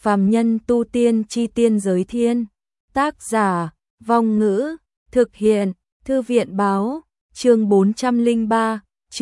Phàm nhân tu tiên chi tiên giới thiên. Tác giả, Vong Ngữ, thực hiện, Thư viện báo, chương 403,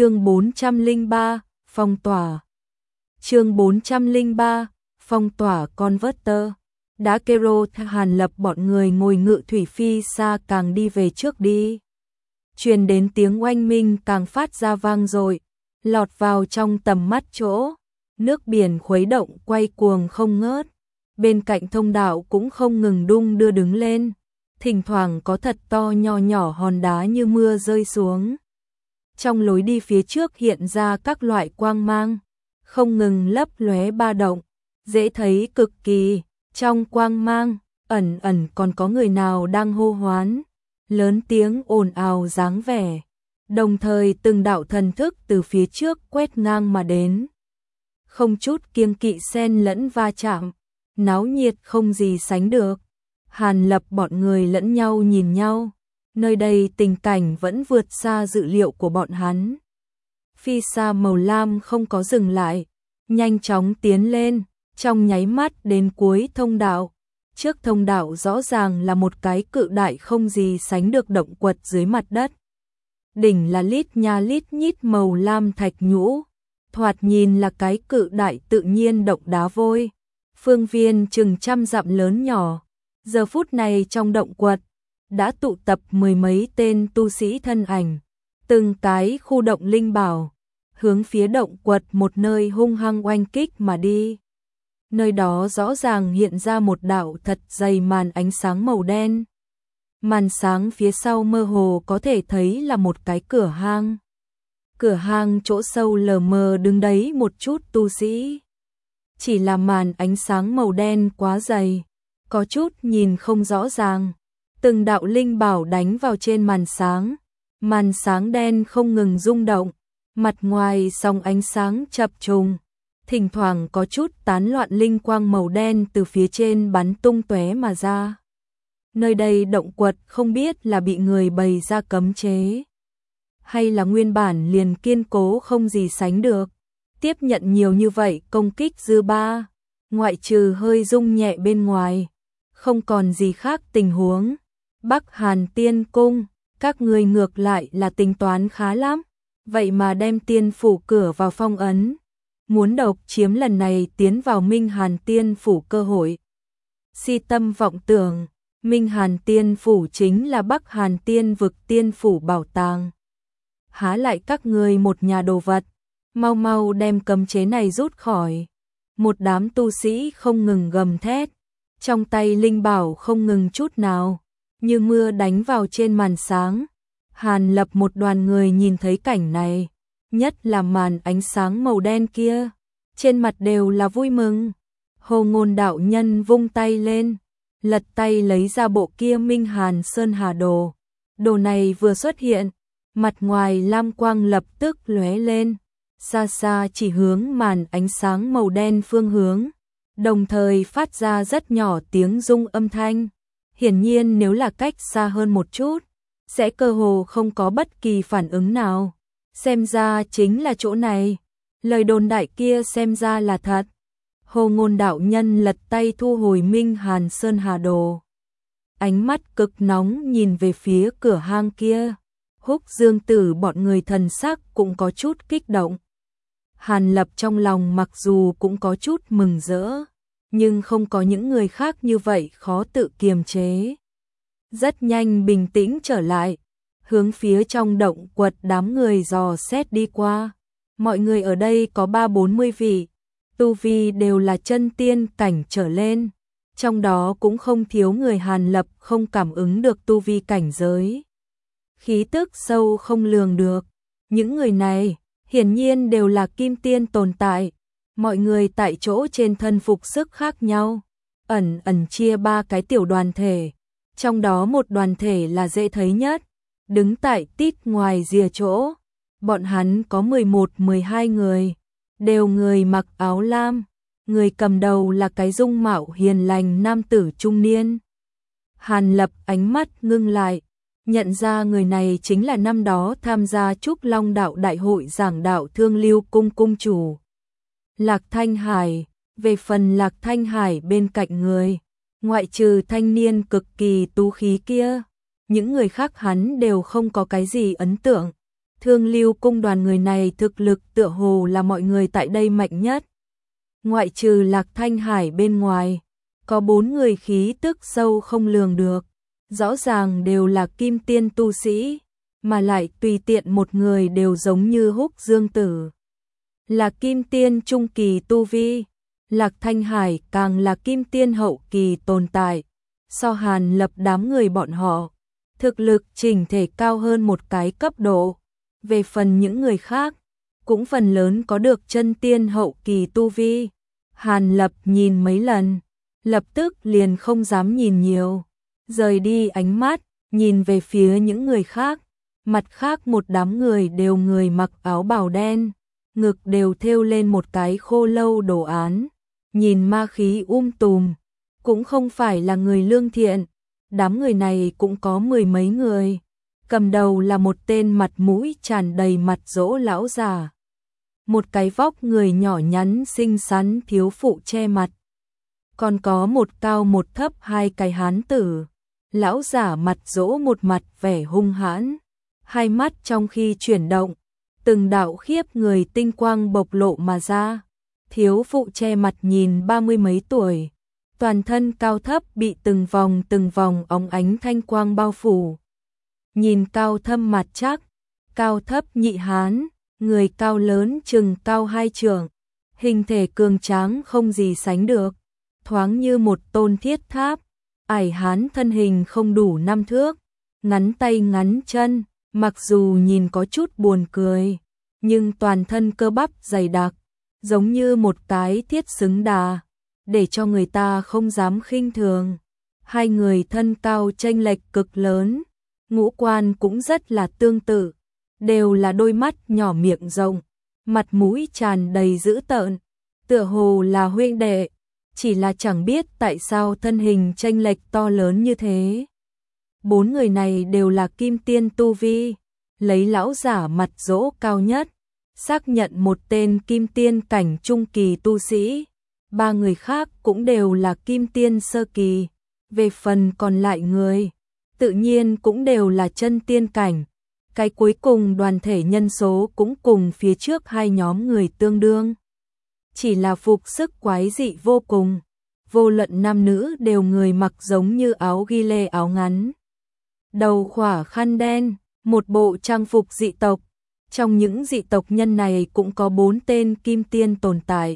phong tỏa. Chương 403, phong tỏa Converter. Đã Kero Hàn Lập bọn người ngồi ngự thủy phi xa càng đi về trước đi. Truyền đến tiếng oanh minh càng phát ra vang dội, lọt vào trong tầm mắt chỗ. Nước biển khuấy động quay cuồng không ngớt, bên cạnh thông đạo cũng không ngừng đung đưa đứng lên, thỉnh thoảng có thật to nho nhỏ hòn đá như mưa rơi xuống. Trong lối đi phía trước hiện ra các loại quang mang, không ngừng lấp lóe ba động, dễ thấy cực kỳ. Trong quang mang, ẩn ẩn còn có người nào đang hô hoán, lớn tiếng ồn ào dáng vẻ. Đồng thời từng đạo thần thức từ phía trước quét ngang mà đến. Không chút kiêng kỵ xen lẫn va chạm, náo nhiệt không gì sánh được. Hàn Lập bọn người lẫn nhau nhìn nhau, nơi đây tình cảnh vẫn vượt xa dự liệu của bọn hắn. Phi xa màu lam không có dừng lại, nhanh chóng tiến lên, trong nháy mắt đến cuối thông đạo. Trước thông đạo rõ ràng là một cái cự đại không gì sánh được động quật dưới mặt đất. Đỉnh là lít nha lít nhít màu lam thạch nhũ, thoạt nhìn là cái cự đại tự nhiên động đá vôi. Phương viên chừng trăm dặm lớn nhỏ, giờ phút này trong động quật đã tụ tập mười mấy tên tu sĩ thân ảnh, từng cái khu động linh bảo, hướng phía động quật một nơi hung hăng oanh kích mà đi. Nơi đó rõ ràng hiện ra một đạo thật dày màn ánh sáng màu đen. Màn sáng phía sau mơ hồ có thể thấy là một cái cửa hang. Cửa hang chỗ sâu lờ mờ đứng đấy một chút tu sĩ. Chỉ là màn ánh sáng màu đen quá dày, có chút nhìn không rõ ràng. Từng đạo linh bảo đánh vào trên màn sáng đen không ngừng rung động, mặt ngoài song ánh sáng chập trùng, thỉnh thoảng có chút tán loạn linh quang màu đen từ phía trên bắn tung tóe mà ra. Nơi đây động quật không biết là bị người bày ra cấm chế, hay là nguyên bản liền kiên cố không gì sánh được, tiếp nhận nhiều như vậy công kích dư ba, ngoại trừ hơi rung nhẹ bên ngoài, không còn gì khác tình huống. Bắc Hàn Tiên Cung, các người ngược lại là tính toán khá lắm, vậy mà đem tiên phủ cửa vào phong ấn, muốn độc chiếm lần này tiến vào Minh Hàn Tiên phủ cơ hội. Si tâm vọng tưởng, Minh Hàn Tiên phủ chính là Bắc Hàn Tiên vực tiên phủ bảo tàng. Há lại các người một nhà đồ vật, mau mau đem cấm chế này rút khỏi. Một đám tu sĩ không ngừng gầm thét, trong tay linh bảo không ngừng chút nào, như mưa đánh vào trên màn sáng. Hàn Lập một đoàn người nhìn thấy cảnh này, nhất là màn ánh sáng màu đen kia, trên mặt đều là vui mừng. Hồ Ngôn đạo nhân vung tay lên, lật tay lấy ra bộ kia Minh Hàn Sơn Hà Đồ. Đồ này vừa xuất hiện, mặt ngoài lam quang lập tức lóe lên, xa xa chỉ hướng màn ánh sáng màu đen phương hướng, đồng thời phát ra rất nhỏ tiếng rung âm thanh. Hiển nhiên nếu là cách xa hơn một chút, sẽ cơ hồ không có bất kỳ phản ứng nào. Xem ra chính là chỗ này, lời đồn đại kia xem ra là thật. Hồ Ngôn đạo nhân lật tay thu hồi Minh Hàn Sơn Hà Đồ, ánh mắt cực nóng nhìn về phía cửa hang kia. Húc Dương Tử bọn người thần sắc cũng có chút kích động. Hàn Lập trong lòng mặc dù cũng có chút mừng rỡ, nhưng không có những người khác như vậy khó tự kiềm chế. Rất nhanh bình tĩnh trở lại, hướng phía trong động quật đám người dò xét đi qua. Mọi người ở đây có 30-40 vị, tu vi đều là chân tiên cảnh trở lên, trong đó cũng không thiếu người Hàn Lập không cảm ứng được tu vi cảnh giới. Khí tức sâu không lường được, những người này hiển nhiên đều là kim tiên tồn tại. Mọi người tại chỗ trên thân phục sức khác nhau, ẩn ẩn chia ba cái tiểu đoàn thể, trong đó một đoàn thể là dễ thấy nhất, đứng tại tít ngoài rìa chỗ. Bọn hắn có 11-12 người, đều người mặc áo lam, người cầm đầu là cái dung mạo hiền lành nam tử trung niên. Hàn Lập ánh mắt ngưng lại, nhận ra người này chính là năm đó tham gia Trúc Long đạo đại hội giảng đạo Thương Lưu cung cung chủ Lạc Thanh Hải. Về phần Lạc Thanh Hải bên cạnh người, ngoại trừ thanh niên cực kỳ tú khí kia, những người khác hắn đều không có cái gì ấn tượng. Thương Lưu cung đoàn người này thực lực tựa hồ là mọi người tại đây mạnh nhất. Ngoại trừ Lạc Thanh Hải bên ngoài, có 4 người khí tức sâu không lường được, rõ ràng đều là kim tiên tu sĩ, mà lại tùy tiện một người đều giống như Húc Dương Tử. Là kim tiên trung kỳ tu vi, Lạc Thanh Hải càng là kim tiên hậu kỳ tồn tại, so Hàn Lập đám người bọn họ, thực lực chỉnh thể cao hơn một cái cấp độ. Về phần những người khác, cũng phần lớn có được chân tiên hậu kỳ tu vi. Hàn Lập nhìn mấy lần, lập tức liền không dám nhìn nhiều, rời đi ánh mắt, nhìn về phía những người khác. Mặt khác một đám người đều người mặc áo bào đen, ngực đều thêu lên một cái khô lâu đồ án, nhìn ma khí tùm, cũng không phải là người lương thiện. Đám người này cũng có 10 mấy người, cầm đầu là một tên mặt mũi tràn đầy mặt dỗ lão già, một cái vóc người nhỏ nhắn xinh xắn thiếu phụ che mặt, còn có một cao một thấp hai cái hán tử. Lão giả mặt dỗ một mặt vẻ hung hãn, hai mắt trong khi chuyển động, từng đạo khiếp người tinh quang bộc lộ mà ra. Thiếu phụ che mặt nhìn 30 mấy tuổi, toàn thân cao thấp bị từng vòng óng ánh thanh quang bao phủ. Nhìn cao thâm mặt chắc, cao thấp nhị hán, người cao lớn chừng cao 2 trượng, hình thể cường tráng không gì sánh được, thoáng như một tôn thiết tháp. Ải hán thân hình không đủ 5 thước, ngắn tay ngắn chân, mặc dù nhìn có chút buồn cười, nhưng toàn thân cơ bắp dày đặc, giống như một cái thiết xứng đà, để cho người ta không dám khinh thường. Hai người thân cao chênh lệch cực lớn, ngũ quan cũng rất là tương tự, đều là đôi mắt nhỏ miệng rộng, mặt mũi tràn đầy dữ tợn, tựa hồ là huynh đệ, chỉ là chẳng biết tại sao thân hình chênh lệch to lớn như thế. 4 người này đều là kim tiên tu vi, lấy lão giả mặt dỗ cao nhất, xác nhận một tên kim tiên cảnh trung kỳ tu sĩ, 3 người khác cũng đều là kim tiên sơ kỳ. Về phần còn lại người, tự nhiên cũng đều là chân tiên cảnh. Cái cuối cùng đoàn thể nhân số cũng cùng phía trước hai nhóm người tương đương. Chỉ là phục sức quái dị vô cùng, vô luận nam nữ đều người mặc giống như áo ghi lê áo ngắn, đầu khỏa khăn đen, một bộ trang phục dị tộc. Trong những dị tộc nhân này cũng có 4 tên kim tiên tồn tại.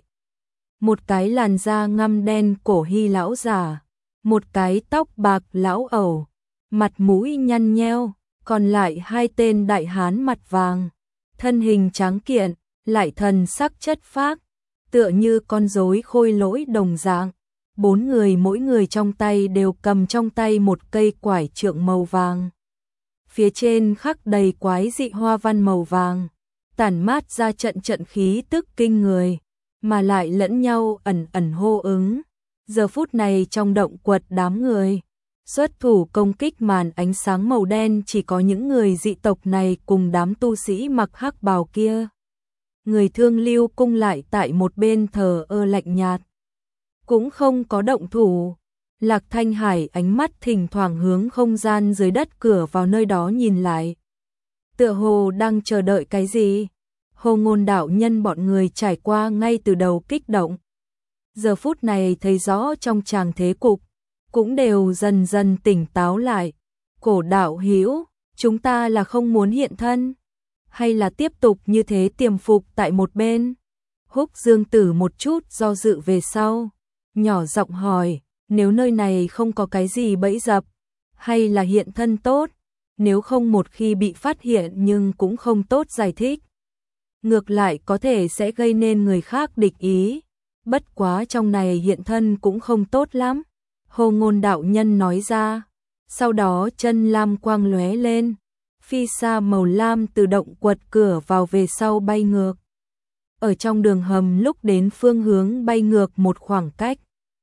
Một cái làn da ngăm đen cổ hy lão giả, một cái tóc bạc lão ẩu, mặt mũi nhăn nheo, còn lại 2 tên đại hán mặt vàng, thân hình tráng kiện, lại thần sắc chất phác, tựa như con rối khôi lỗi đồng dạng. 4 người mỗi người trong tay đều cầm trong tay một cây quải trượng màu vàng. Phía trên khắc đầy quái dị hoa văn màu vàng, tản mát ra trận khí tức kinh người, mà lại lẫn nhau ẩn hô ứng. Giờ phút này trong động quật đám người, xuất thủ công kích màn ánh sáng màu đen chỉ có những người dị tộc này cùng đám tu sĩ mặc hắc bào kia. Người Thương Lưu cung lại tại một bên thờ ơ lạnh nhạt, cũng không có động thủ. Lạc Thanh Hải ánh mắt thỉnh thoảng hướng không gian dưới đất cửa vào nơi đó nhìn lại, tựa hồ đang chờ đợi cái gì. Hồ Ngôn đạo nhân bọn người trải qua ngay từ đầu kích động, giờ phút này thấy rõ trong tràng thế cục, cũng đều dần dần tỉnh táo lại. Cổ đạo hữu, chúng ta là không muốn hiện thân, hay là tiếp tục như thế tiềm phục tại một bên? Húc Dương Tử một chút do dự về sau, nhỏ giọng hỏi, nếu nơi này không có cái gì bẫy dập, hay là hiện thân tốt? Nếu không một khi bị phát hiện nhưng cũng không tốt giải thích, ngược lại có thể sẽ gây nên người khác địch ý. Bất quá trong này hiện thân cũng không tốt lắm, Hồ Ngôn đạo nhân nói ra. Sau đó chân lam quang lóe lên, phi sa màu lam tự động quật cửa vào về sau bay ngược. Ở trong đường hầm lúc đến phương hướng bay ngược một khoảng cách,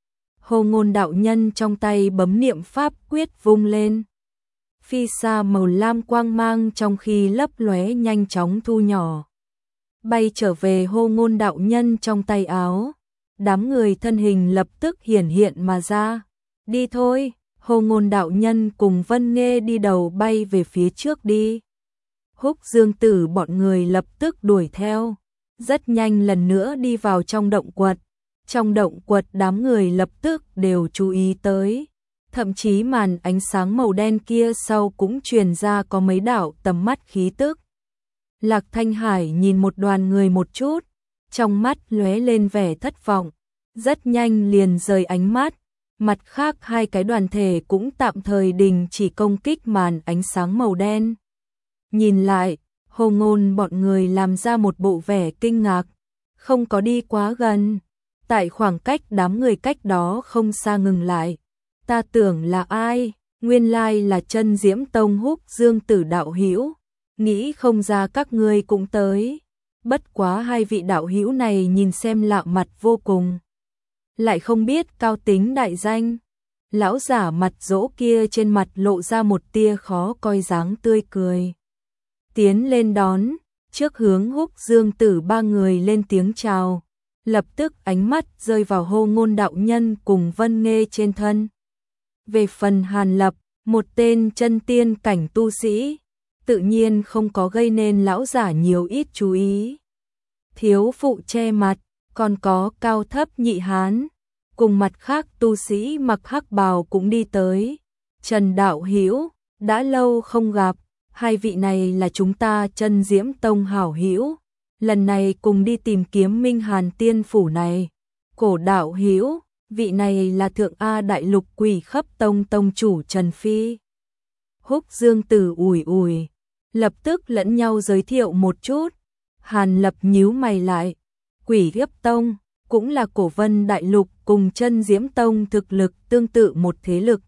Hồ Ngôn đạo nhân trong tay bấm niệm pháp quyết vung lên. Phi sa màu lam quang mang trong khi lấp lóe nhanh chóng thu nhỏ, bay trở về Hồ Ngôn đạo nhân trong tay áo. đám người thân hình lập tức hiển hiện mà ra. Đi thôi, Hồ Ngôn đạo nhân cùng Vân Nghê đi đầu bay về phía trước đi. Húc Dương Tử bọn người lập tức đuổi theo, rất nhanh lần nữa đi vào trong động quật. Trong động quật đám người lập tức đều chú ý tới, thậm chí màn ánh sáng màu đen kia sau cũng truyền ra có mấy đạo tầm mắt khí tức. Lạc Thanh Hải nhìn một đoàn người một chút, trong mắt lóe lên vẻ thất vọng, rất nhanh liền rời ánh mắt. Mặt khác hai cái đoàn thể cũng tạm thời đình chỉ công kích màn ánh sáng màu đen. Nhìn lại, Hồ Ngôn bọn người làm ra một bộ vẻ kinh ngạc, không có đi quá gần. Tại khoảng cách đám người cách đó không xa ngừng lại. Ta tưởng là ai, nguyên lai là Chân Diễm Tông Húc Dương Tử đạo hữu, nghĩ không ra các ngươi cũng tới. Bất quá hai vị đạo hữu này nhìn xem lạ mặt vô cùng, lại không biết cao tính đại danh. Lão giả mặt dỗ kia trên mặt lộ ra một tia khó coi dáng tươi cười, tiến lên đón, trước hướng Húc Dương Tử ba người lên tiếng chào. Lập tức ánh mắt rơi vào Hồ Ngôn đạo nhân cùng Vân Nghê trên thân. Về phần Hàn Lập, một tên chân tiên cảnh tu sĩ, tự nhiên không có gây nên lão giả nhiều ít chú ý. Thiếu phụ che mặt, còn có Cao Thấp Nhị Hán, cùng mặt khác tu sĩ mặc hắc bào cũng đi tới. Trần đạo hữu, đã lâu không gặp, hai vị này là chúng ta Chân Diễm Tông hảo hữu, lần này cùng đi tìm kiếm Minh Hàn Tiên phủ này. Cổ đạo hữu, vị này là Thượng A Đại Lục Quỷ Khấp Tông tông chủ Trần Phi. Húc Dương Tử ủi ủi, lập tức lẫn nhau giới thiệu một chút. Hàn Lập nhíu mày lại, Quỷ Khấp Tông cũng là Cổ Vân Đại Lục cùng Chân Diễm Tông thực lực tương tự một thế lực,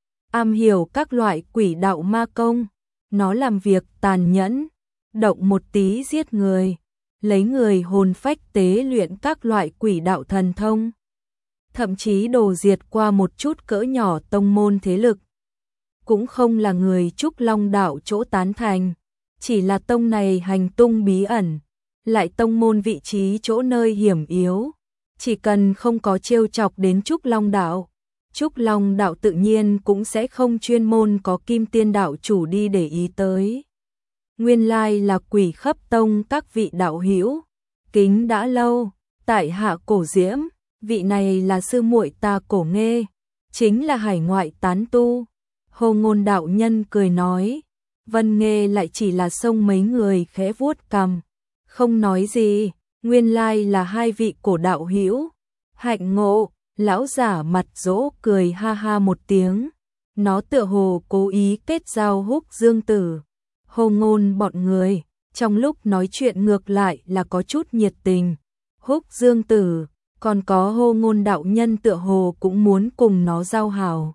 am hiểu các loại quỷ đạo ma công. Nó làm việc tàn nhẫn, động một tí giết người, lấy người hồn phách tế luyện các loại quỷ đạo thần thông, thậm chí đổ diệt qua một chút cỡ nhỏ tông môn thế lực. Cũng không là người Trúc Long đạo chỗ tán thành, chỉ là tông này hành tung bí ẩn, lại tông môn vị trí chỗ nơi hiểm yếu, chỉ cần không có trêu chọc đến Trúc Long đạo, Trúc Long đạo tự nhiên cũng sẽ không chuyên môn có Kim Tiên đạo chủ đi để ý tới. Nguyên lai là Quỷ Khấp Tông các vị đạo hữu, kính đã lâu, tại hạ Cổ Diễm, vị này là sư muội ta Cổ Nghê, chính là hải ngoại tán tu. Hồ Ngôn đạo nhân cười nói. Vân Nghê lại chỉ là xông mấy người khẽ vuốt cằm, không nói gì. Nguyên lai là hai vị Cổ đạo hữu, hạnh ngộ. Lão giả mặt dỗ cười ha ha một tiếng, nó tựa hồ cố ý kết giao Húc Dương Tử. Hồ Ngôn bọn người, trong lúc nói chuyện ngược lại là có chút nhiệt tình. Húc Dương Tử, còn có Hồ Ngôn đạo nhân tựa hồ cũng muốn cùng nó giao hảo.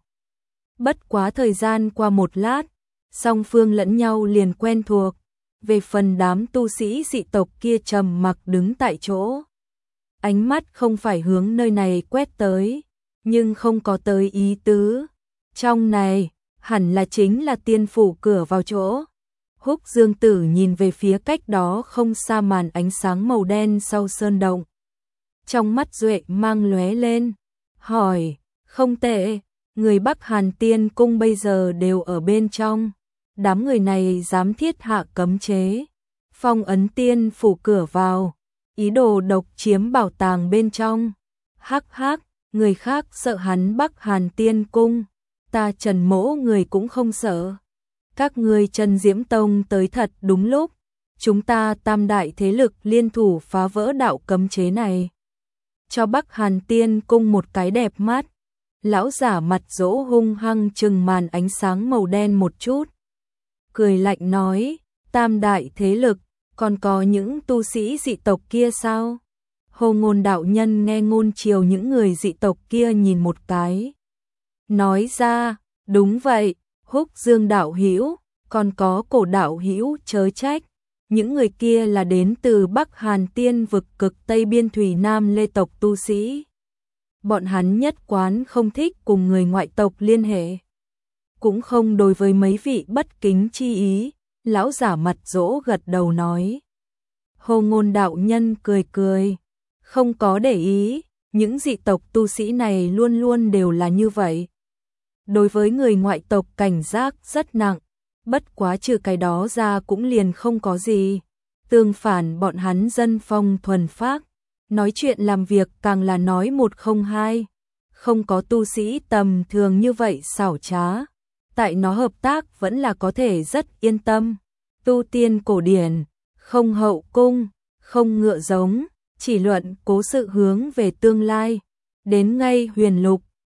Bất quá thời gian qua một lát, song phương lẫn nhau liền quen thuộc. Về phần đám tu sĩ dị tộc kia trầm mặc đứng tại chỗ, ánh mắt không phải hướng nơi này quét tới, nhưng không có tới ý tứ. Trong này, hẳn là chính là tiên phủ cửa vào chỗ. Húc Dương Tử nhìn về phía cách đó không xa màn ánh sáng màu đen sau sơn động. Trong mắt duệ mang lóe lên, hỏi, không tệ, người Bắc Hàn Tiên cung bây giờ đều ở bên trong. Đám người này dám thiết hạ cấm chế, phong ấn tiên phủ cửa vào, ý đồ độc chiếm bảo tàng bên trong. Hắc hắc, người khác sợ hắn Bắc Hàn Tiên cung, ta Trần Mỗ người cũng không sợ. Các ngươi Chân Diễm Tông tới thật đúng lúc, chúng ta tam đại thế lực liên thủ phá vỡ đạo cấm chế này, cho Bắc Hàn Tiên cung một cái đẹp mắt. Lão giả mặt dỗ hung hăng trừng màn ánh sáng màu đen một chút, cười lạnh nói, tam đại thế lực, còn có những tu sĩ dị tộc kia sao? Hồ Ngôn đạo nhân nghe ngôn chiều những người dị tộc kia nhìn một cái, nói ra, đúng vậy, Húc Dương đạo hữu, còn có Cổ đạo hữu chớ trách, những người kia là đến từ Bắc Hàn Tiên vực cực Tây biên thủy Nam Lê tộc tu sĩ. Bọn hắn nhất quán không thích cùng người ngoại tộc liên hệ, cũng không đối với mấy vị bất kính chi ý. Lão giả mặt dỗ gật đầu nói. Hồ Ngôn đạo nhân cười cười, không có để ý, Những dị tộc tu sĩ này luôn luôn đều là như vậy. Đối với người ngoại tộc cảnh giác rất nặng, bất quá trừ cái đó ra cũng liền không có gì. Tương phản bọn hắn dân phong thuần phác, nói chuyện làm việc càng là nói một không hai, không có tu sĩ tầm thường như vậy xảo trá. Tại nó hợp tác vẫn là có thể rất yên tâm. Tu tiên cổ điển, không hậu cung, không ngựa giống, chỉ luận cố sự hướng về tương lai. Đến ngay huyền lục,